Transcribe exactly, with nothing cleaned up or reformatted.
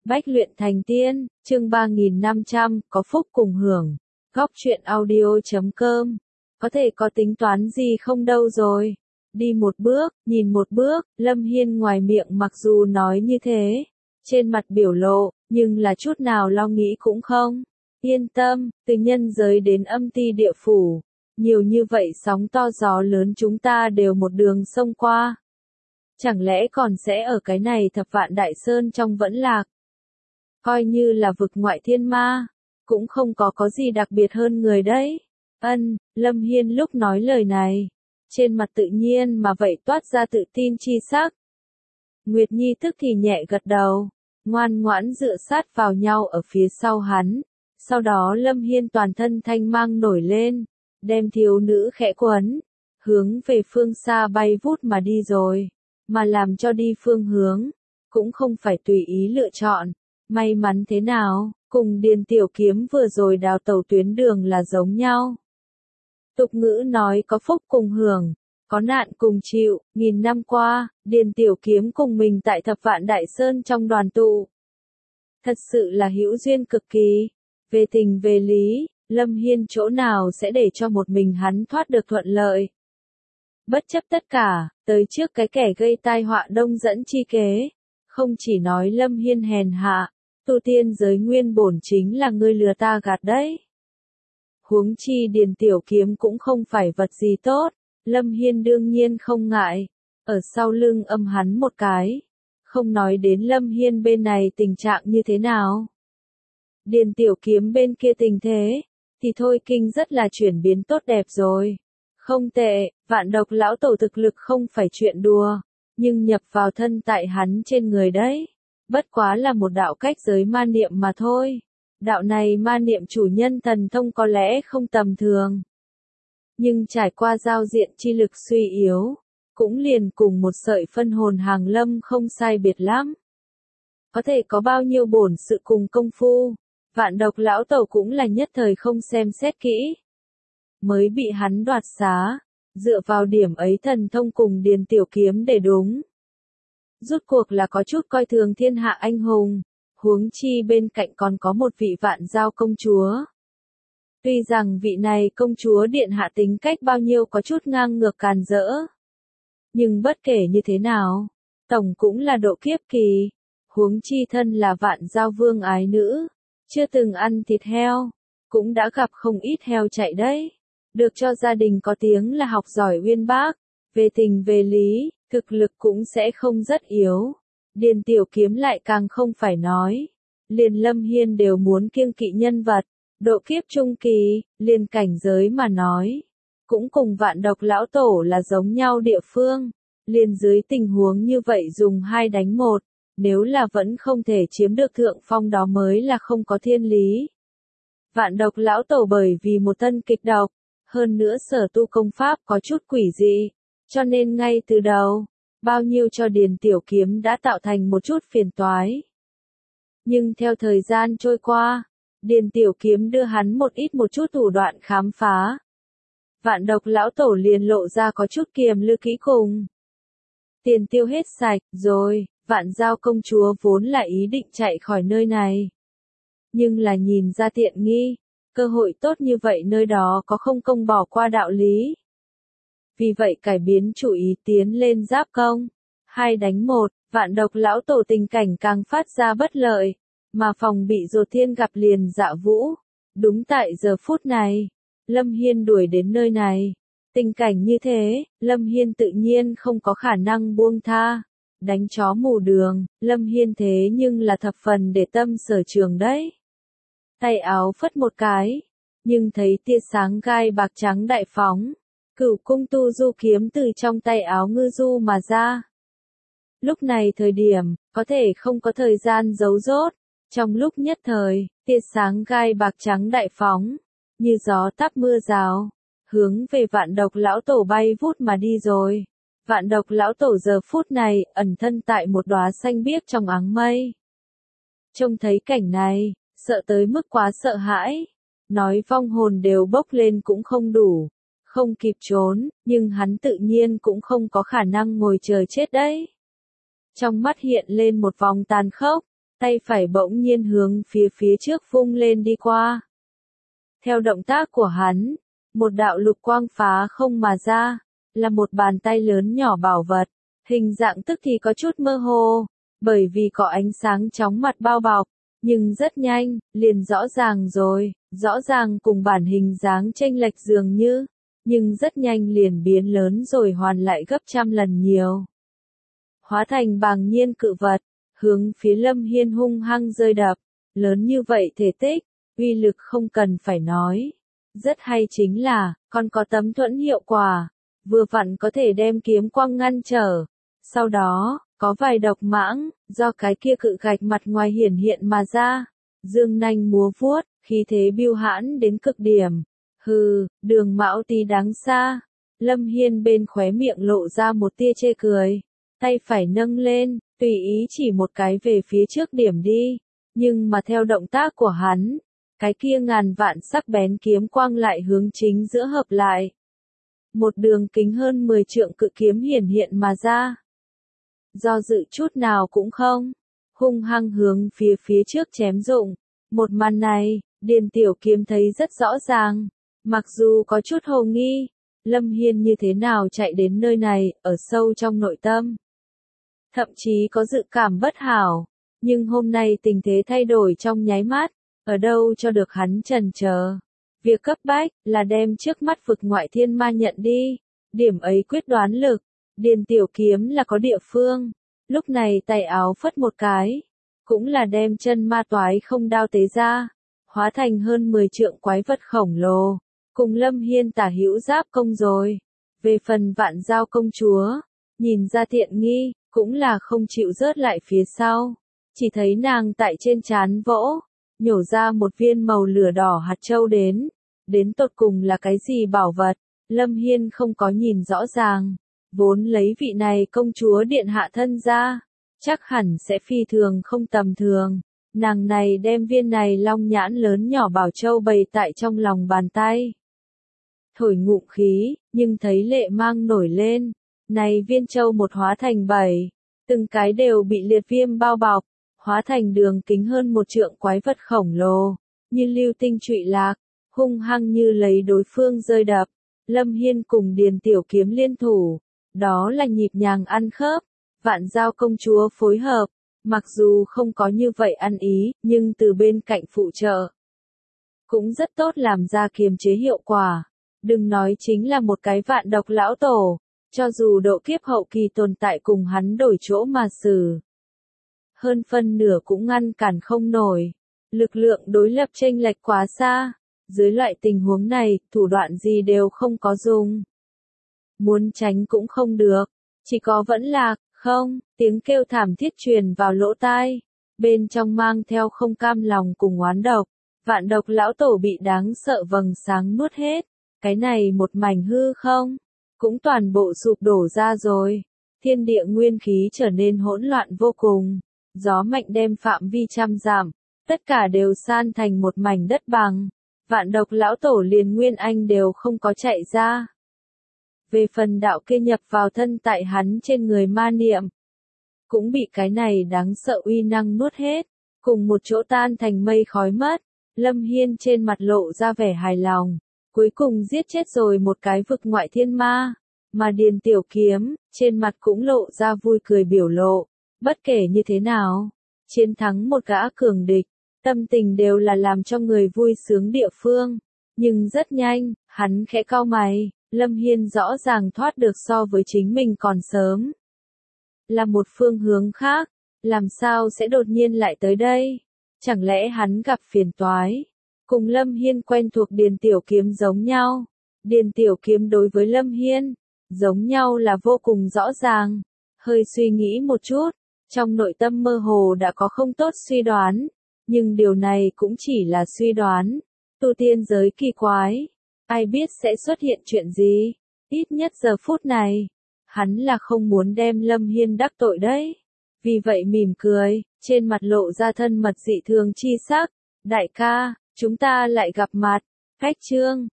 Bách luyện thành tiên, chương ba nghìn năm trăm, có phúc cùng hưởng. Góc truyện audio chấm com. Có thể có tính toán gì không đâu rồi. Đi một bước, nhìn một bước, Lâm Hiên ngoài miệng mặc dù nói như thế. Trên mặt biểu lộ, nhưng là chút nào lo nghĩ cũng không. Yên tâm, từ nhân giới đến âm ti địa phủ. Nhiều như vậy sóng to gió lớn chúng ta đều một đường sông qua. Chẳng lẽ còn sẽ ở cái này thập vạn đại sơn trong vẫn lạc. Coi như là vực ngoại thiên ma, cũng không có có gì đặc biệt hơn người đấy. Ân, Lâm Hiên lúc nói lời này, trên mặt tự nhiên mà vậy toát ra tự tin chi sắc. Nguyệt Nhi tức thì nhẹ gật đầu, ngoan ngoãn dựa sát vào nhau ở phía sau hắn. Sau đó Lâm Hiên toàn thân thanh mang nổi lên, đem thiếu nữ khẽ quấn, hướng về phương xa bay vút mà đi rồi. Mà làm cho đi phương hướng, cũng không phải tùy ý lựa chọn. May mắn thế nào, cùng Điền Tiểu Kiếm vừa rồi đào tẩu tuyến đường là giống nhau. Tục ngữ nói có phúc cùng hưởng, có nạn cùng chịu, nghìn năm qua, Điền Tiểu Kiếm cùng mình tại thập vạn đại sơn trong đoàn tụ. Thật sự là hữu duyên cực kỳ. Về tình về lý, Lâm Hiên chỗ nào sẽ để cho một mình hắn thoát được thuận lợi. Bất chấp tất cả, tới trước cái kẻ gây tai họa đông dẫn chi kế. Không chỉ nói Lâm Hiên hèn hạ, tu tiên giới nguyên bổn chính là ngươi lừa ta gạt đấy. Huống chi Điền Tiểu Kiếm cũng không phải vật gì tốt, Lâm Hiên đương nhiên không ngại, ở sau lưng âm hắn một cái. Không nói đến Lâm Hiên bên này tình trạng như thế nào. Điền Tiểu Kiếm bên kia tình thế, thì thôi kinh rất là chuyển biến tốt đẹp rồi. Không tệ, vạn độc lão tổ thực lực không phải chuyện đùa, nhưng nhập vào thân tại hắn trên người đấy. Bất quá là một đạo cách giới ma niệm mà thôi. Đạo này ma niệm chủ nhân thần thông có lẽ không tầm thường. Nhưng trải qua giao diện chi lực suy yếu, cũng liền cùng một sợi phân hồn hàng lâm không sai biệt lắm. Có thể có bao nhiêu bổn sự cùng công phu, vạn độc lão tổ cũng là nhất thời không xem xét kỹ. Mới bị hắn đoạt xá, dựa vào điểm ấy thần thông cùng Điền Tiểu Kiếm để đúng. Rút cuộc là có chút coi thường thiên hạ anh hùng, huống chi bên cạnh còn có một vị vạn giao công chúa. Tuy rằng vị này công chúa điện hạ tính cách bao nhiêu có chút ngang ngược càn rỡ. Nhưng bất kể như thế nào, tổng cũng là độ kiếp kỳ, huống chi thân là vạn giao vương ái nữ, chưa từng ăn thịt heo, cũng đã gặp không ít heo chạy đấy. Được cho gia đình có tiếng là học giỏi uyên bác, về tình về lý, thực lực cũng sẽ không rất yếu. Điền Tiểu Kiếm lại càng không phải nói. Liền Lâm Hiên đều muốn kiêng kỵ nhân vật, độ kiếp trung kỳ, liền cảnh giới mà nói. Cũng cùng vạn độc lão tổ là giống nhau địa phương. Liền dưới tình huống như vậy dùng hai đánh một, nếu là vẫn không thể chiếm được thượng phong đó mới là không có thiên lý. Vạn độc lão tổ bởi vì một thân kịch độc, hơn nữa sở tu công pháp có chút quỷ dị, cho nên ngay từ đầu, bao nhiêu cho Điền Tiểu Kiếm đã tạo thành một chút phiền toái. Nhưng theo thời gian trôi qua, Điền Tiểu Kiếm đưa hắn một ít một chút thủ đoạn khám phá. Vạn độc lão tổ liền lộ ra có chút kiềm lư kỹ cùng. Tiền tiêu hết sạch, rồi, vạn giao công chúa vốn là ý định chạy khỏi nơi này. Nhưng là nhìn ra tiện nghi. Cơ hội tốt như vậy nơi đó có không công bỏ qua đạo lý. Vì vậy cải biến chủ ý tiến lên giáp công. Hai đánh một, vạn độc lão tổ tình cảnh càng phát ra bất lợi. Mà phòng bị Dột Thiên gặp liền Dạ Vũ. Đúng tại giờ phút này, Lâm Hiên đuổi đến nơi này. Tình cảnh như thế, Lâm Hiên tự nhiên không có khả năng buông tha. Đánh chó mù đường, Lâm Hiên thế nhưng là thập phần để tâm sở trường đấy. Tay áo phất một cái, nhưng thấy tia sáng gai bạc trắng đại phóng, Cửu cung tu du kiếm từ trong tay áo ngư du mà ra. Lúc này thời điểm, có thể không có thời gian giấu rốt, trong lúc nhất thời, tia sáng gai bạc trắng đại phóng, như gió táp mưa rào, hướng về vạn độc lão tổ bay vút mà đi rồi. Vạn độc lão tổ giờ phút này, ẩn thân tại một đóa xanh biếc trong áng mây. Trông thấy cảnh này, sợ tới mức quá sợ hãi, nói vong hồn đều bốc lên cũng không đủ, không kịp trốn, nhưng hắn tự nhiên cũng không có khả năng ngồi chờ chết đấy. Trong mắt hiện lên một vòng tàn khốc, tay phải bỗng nhiên hướng phía phía trước vung lên đi qua. Theo động tác của hắn, một đạo lục quang phá không mà ra, là một bàn tay lớn nhỏ bảo vật, hình dạng tức thì có chút mơ hồ, bởi vì có ánh sáng chóng mặt bao bọc, nhưng rất nhanh, liền rõ ràng rồi, rõ ràng cùng bản hình dáng chênh lệch dường như, nhưng rất nhanh liền biến lớn rồi hoàn lại gấp trăm lần nhiều. Hóa thành bàng nhiên cự vật, hướng phía Lâm Hiên hung hăng rơi đập, lớn như vậy thể tích, uy lực không cần phải nói. Rất hay chính là, còn có tấm thuẫn hiệu quả, vừa vặn có thể đem kiếm quang ngăn trở. Sau đó, có vài độc mãng, do cái kia cự gạch mặt ngoài hiển hiện mà ra. Dương nanh múa vuốt, khí thế biêu hãn đến cực điểm. Hừ, Đường Mão tí đáng xa. Lâm Hiên bên khóe miệng lộ ra một tia chê cười. Tay phải nâng lên, tùy ý chỉ một cái về phía trước điểm đi. Nhưng mà theo động tác của hắn, cái kia ngàn vạn sắc bén kiếm quang lại hướng chính giữa hợp lại. Một đường kính hơn mười trượng cự kiếm hiển hiện mà ra. Do dự chút nào cũng không, hung hăng hướng phía phía trước chém dụng. Một màn này, Điền Tiểu Kiếm thấy rất rõ ràng. Mặc dù có chút hồ nghi, Lâm Hiên như thế nào chạy đến nơi này, ở sâu trong nội tâm. Thậm chí có dự cảm bất hảo, nhưng hôm nay tình thế thay đổi trong nháy mắt, ở đâu cho được hắn chần chờ. Việc cấp bách là đem trước mắt vực ngoại thiên ma nhận đi, điểm ấy quyết đoán lực, Điền Tiểu Kiếm là có địa phương. Lúc này tay áo phất một cái, cũng là đem chân ma toái không đao tế ra, hóa thành hơn mười trượng quái vật khổng lồ, cùng Lâm Hiên tả hữu giáp công rồi. Về phần Vạn Giao công chúa, nhìn ra tiện nghi, cũng là không chịu rớt lại phía sau, chỉ thấy nàng tại trên trán vỗ, nhổ ra một viên màu lửa đỏ hạt châu đến, đến tột cùng là cái gì bảo vật, Lâm Hiên không có nhìn rõ ràng, vốn lấy vị này công chúa điện hạ thân ra, chắc hẳn sẽ phi thường không tầm thường, nàng này đem viên này long nhãn lớn nhỏ bảo châu bày tại trong lòng bàn tay. Thổi ngụm khí, nhưng thấy lệ mang nổi lên, này viên châu một hóa thành bảy, từng cái đều bị liệt viêm bao bọc, hóa thành đường kính hơn một trượng quái vật khổng lồ, như lưu tinh trụy lạc, hung hăng như lấy đối phương rơi đập. Lâm Hiên cùng Điền Tiểu Kiếm liên thủ, đó là nhịp nhàng ăn khớp, Vạn Giao công chúa phối hợp, mặc dù không có như vậy ăn ý, nhưng từ bên cạnh phụ trợ, cũng rất tốt làm ra kiềm chế hiệu quả. Đừng nói chính là một cái vạn độc lão tổ, cho dù độ kiếp hậu kỳ tồn tại cùng hắn đổi chỗ mà xử, hơn phân nửa cũng ngăn cản không nổi. Lực lượng đối lập chênh lệch quá xa, dưới loại tình huống này, thủ đoạn gì đều không có dùng. Muốn tránh cũng không được, chỉ có vẫn lạc, không, tiếng kêu thảm thiết truyền vào lỗ tai, bên trong mang theo không cam lòng cùng oán độc. Vạn độc lão tổ bị đáng sợ vầng sáng nuốt hết, cái này một mảnh hư không, cũng toàn bộ sụp đổ ra rồi. Thiên địa nguyên khí trở nên hỗn loạn vô cùng, gió mạnh đem phạm vi trăm dặm, tất cả đều san thành một mảnh đất bằng. Vạn độc lão tổ liền nguyên anh đều không có chạy ra. Về phần đạo kia nhập vào thân tại hắn trên người ma niệm, cũng bị cái này đáng sợ uy năng nuốt hết, cùng một chỗ tan thành mây khói mất. Lâm Hiên trên mặt lộ ra vẻ hài lòng, cuối cùng giết chết rồi một cái vực ngoại thiên ma, mà Điền Tiểu Kiếm, trên mặt cũng lộ ra vui cười biểu lộ, bất kể như thế nào, chiến thắng một gã cường địch, tâm tình đều là làm cho người vui sướng địa phương, nhưng rất nhanh, hắn khẽ cau mày, Lâm Hiên rõ ràng thoát được so với chính mình còn sớm. Là một phương hướng khác, làm sao sẽ đột nhiên lại tới đây? Chẳng lẽ hắn gặp phiền toái? Cùng Lâm Hiên quen thuộc Điền Tiểu Kiếm giống nhau. Điền Tiểu Kiếm đối với Lâm Hiên, giống nhau là vô cùng rõ ràng. Hơi suy nghĩ một chút, trong nội tâm mơ hồ đã có không tốt suy đoán. Nhưng điều này cũng chỉ là suy đoán. Tu tiên giới kỳ quái, ai biết sẽ xuất hiện chuyện gì? Ít nhất giờ phút này, hắn là không muốn đem Lâm Hiên đắc tội đấy. Vì vậy mỉm cười, trên mặt lộ ra thân mật dị thường chi sắc. Đại ca, chúng ta lại gặp mặt. Khách chương.